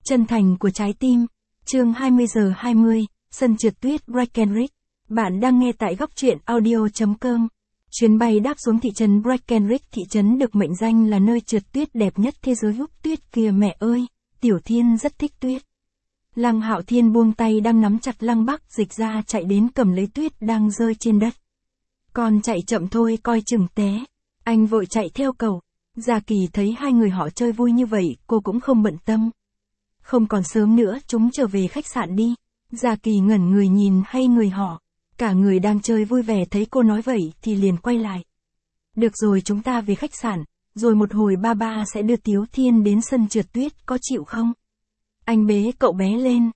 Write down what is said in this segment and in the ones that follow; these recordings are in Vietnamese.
Chân thành của trái tim. Chương 20:20, sân trượt tuyết Breckenridge. Bạn đang nghe tại góc truyện audio.com. Chuyến bay đáp xuống thị trấn Breckenridge, thị trấn được mệnh danh là nơi trượt tuyết đẹp nhất thế giới. Húp tuyết kìa mẹ ơi, Tiểu Thiên rất thích tuyết. Lăng Hạo Thiên buông tay đang nắm chặt Lăng Bắc Dịch ra, chạy đến cầm lấy tuyết đang rơi trên đất. Con chạy chậm thôi, coi chừng té. Anh vội chạy theo cậu. Gia Kỳ thấy hai người họ chơi vui như vậy, cô cũng không bận tâm. Không còn sớm nữa, chúng trở về khách sạn đi. Gia Kỳ ngẩn người nhìn hai người họ. Cả người đang chơi vui vẻ thấy cô nói vậy thì liền quay lại. Được rồi, chúng ta về khách sạn, rồi một hồi ba sẽ đưa Tiểu Thiên đến sân trượt tuyết, có chịu không? Anh bế cậu bé lên.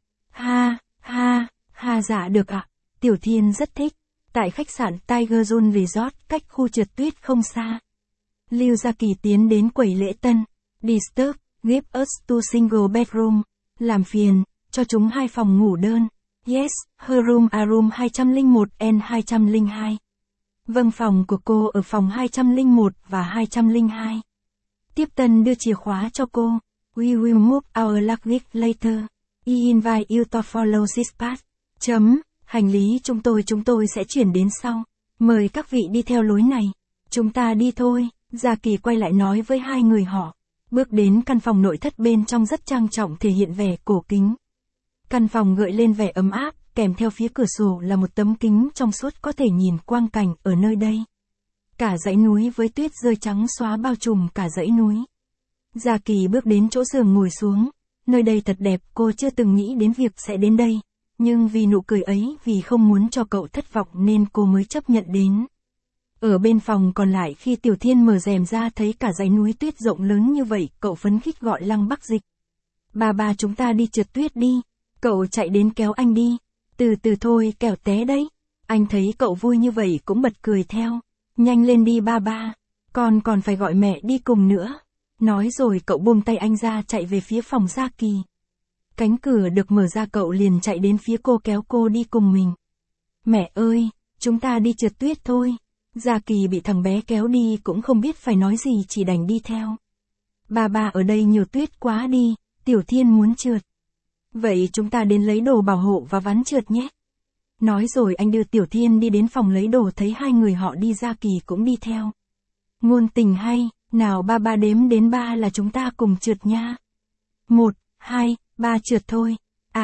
Ha, dạ được ạ. Tiểu Thiên rất thích. Tại khách sạn Tiger Zone Resort, cách khu trượt tuyết không xa. Lưu Gia Kỳ tiến đến quầy lễ tân. Disturb, give us two single bedroom. Làm phiền, cho chúng 2 phòng ngủ đơn. Yes, her room are room 201 and 202. Vâng, phòng của cô ở phòng 201 và 202. Tiếp tân đưa chìa khóa cho cô. We will move our luggage later. I invite you to follow this path. Hành lý chúng tôi sẽ chuyển đến sau. Mời các vị đi theo lối này. Chúng ta đi thôi. Gia Kỳ quay lại nói với hai người họ. Bước đến căn phòng nội thất, bên trong rất trang trọng, thể hiện vẻ cổ kính. Căn phòng gợi lên vẻ ấm áp, kèm theo phía cửa sổ là một tấm kính trong suốt có thể nhìn quang cảnh ở nơi đây. Cả dãy núi với tuyết rơi trắng xóa bao trùm cả dãy núi. Gia Kỳ bước đến chỗ giường ngồi xuống. Nơi đây thật đẹp, cô chưa từng nghĩ đến việc sẽ đến đây. Nhưng vì nụ cười ấy, vì không muốn cho cậu thất vọng nên cô mới chấp nhận đến. Ở bên phòng còn lại, khi Tiểu Thiên mở rèm ra thấy cả dãy núi tuyết rộng lớn như vậy, cậu phấn khích gọi Lăng Bắc Dịch. Ba chúng ta đi trượt tuyết đi. Cậu chạy đến kéo anh đi. Từ từ thôi, kẻo té đấy. Anh thấy cậu vui như vậy cũng bật cười theo. Nhanh lên đi ba. Con còn phải gọi mẹ đi cùng nữa. Nói rồi cậu buông tay anh ra, chạy về phía phòng Gia Kỳ. Cánh cửa được mở ra, cậu liền chạy đến phía cô, kéo cô đi cùng mình. Mẹ ơi, chúng ta đi trượt tuyết thôi. Gia Kỳ bị thằng bé kéo đi cũng không biết phải nói gì, chỉ đành đi theo. Ba ở đây nhiều tuyết quá đi, Tiểu Thiên muốn trượt. Vậy chúng ta đến lấy đồ bảo hộ và ván trượt nhé. Nói rồi anh đưa Tiểu Thiên đi đến phòng lấy đồ, thấy hai người họ đi, Gia Kỳ cũng đi theo. Ngôn tình hay, nào ba đếm đến 3 là chúng ta cùng trượt nha. 1, 2, 3 trượt thôi.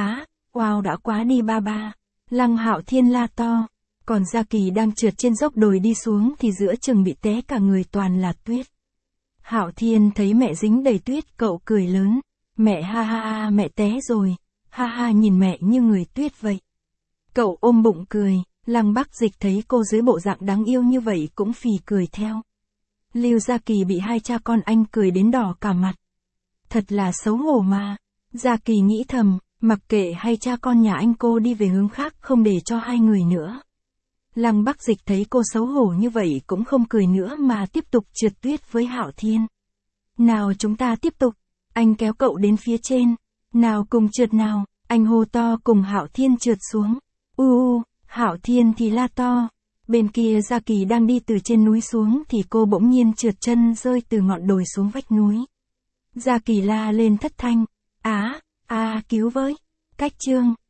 Wow đã quá đi ba. Lăng Hạo Thiên la to. Còn Gia Kỳ đang trượt trên dốc đồi đi xuống thì giữa chừng bị té, cả người toàn là tuyết. Hạo Thiên thấy mẹ dính đầy tuyết, cậu cười lớn. Mẹ ha, mẹ té rồi. Ha, nhìn mẹ như người tuyết vậy. Cậu ôm bụng cười. Lăng Bắc Dịch thấy cô dưới bộ dạng đáng yêu như vậy cũng phì cười theo. Lưu Gia Kỳ bị hai cha con anh cười đến đỏ cả mặt. Thật là xấu hổ mà. Gia Kỳ nghĩ thầm, mặc kệ hay cha con nhà anh, cô đi về hướng khác không để cho hai người nữa. Lăng Bắc Dịch thấy cô xấu hổ như vậy cũng không cười nữa mà tiếp tục trượt tuyết với Hạo Thiên. Nào chúng ta tiếp tục. Anh kéo cậu đến phía trên. Nào cùng trượt nào. Anh hô to cùng Hạo Thiên trượt xuống. Hạo Thiên thì la to. Bên kia Gia Kỳ đang đi từ trên núi xuống thì cô bỗng nhiên trượt chân rơi từ ngọn đồi xuống vách núi. Gia Kỳ la lên thất thanh. Cứu với. Cách chương.